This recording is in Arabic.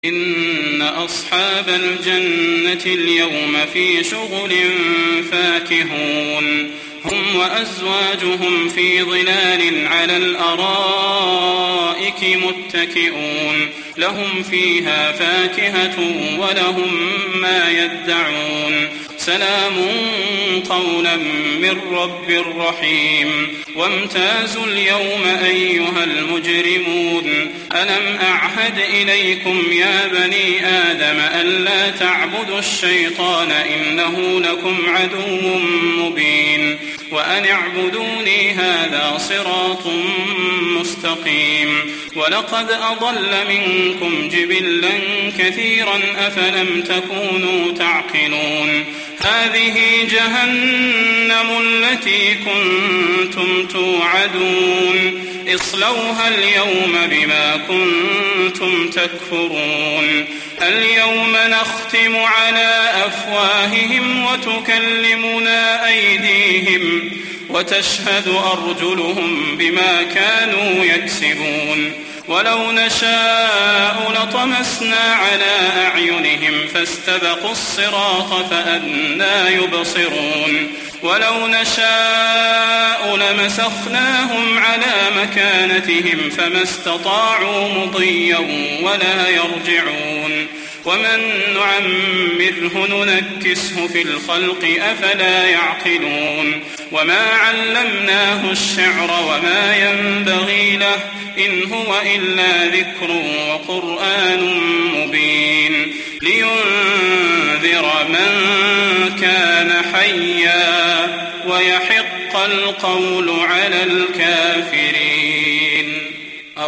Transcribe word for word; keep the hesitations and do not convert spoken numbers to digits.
إن أصحاب الجنة اليوم في شغل فاكهون هم وأزواجهم في ظلال على الأرائك متكئون لهم فيها فاكهة ولهم ما يدعون سلام قولا من رب رحيم وامتازوا اليوم أيها المجرمون ألم أعهد إليكم يا بني آدم ألا تعبدوا الشيطان إنه لكم عدو مبين وأن اعبدوني هذا صراط مستقيم ولقد أضل منكم جبلا كثيرا أفلم تكونوا تعقلون هذه جهنم التي كنتم توعدون اصلوها اليوم بما كنتم تكفرون اليوم نختم على أفواههم وتكلمنا أيديهم وتشهد أرجلهم بما كانوا يكسبون ولو نشاء لطمسنا على أعينهم فاستبقوا الصراط فأنى يبصرون ولو نشاء لمسخناهم على مكانتهم فما استطاعوا مضيا ولا يرجعون ومن نعمره ننكسه في الخلق أفلا يعقلون وما علمناه الشعر وما ينبغي له إن هو إلا ذكر وقرآن مبين لينذر من كان حيا ويحق القول على الكافرين.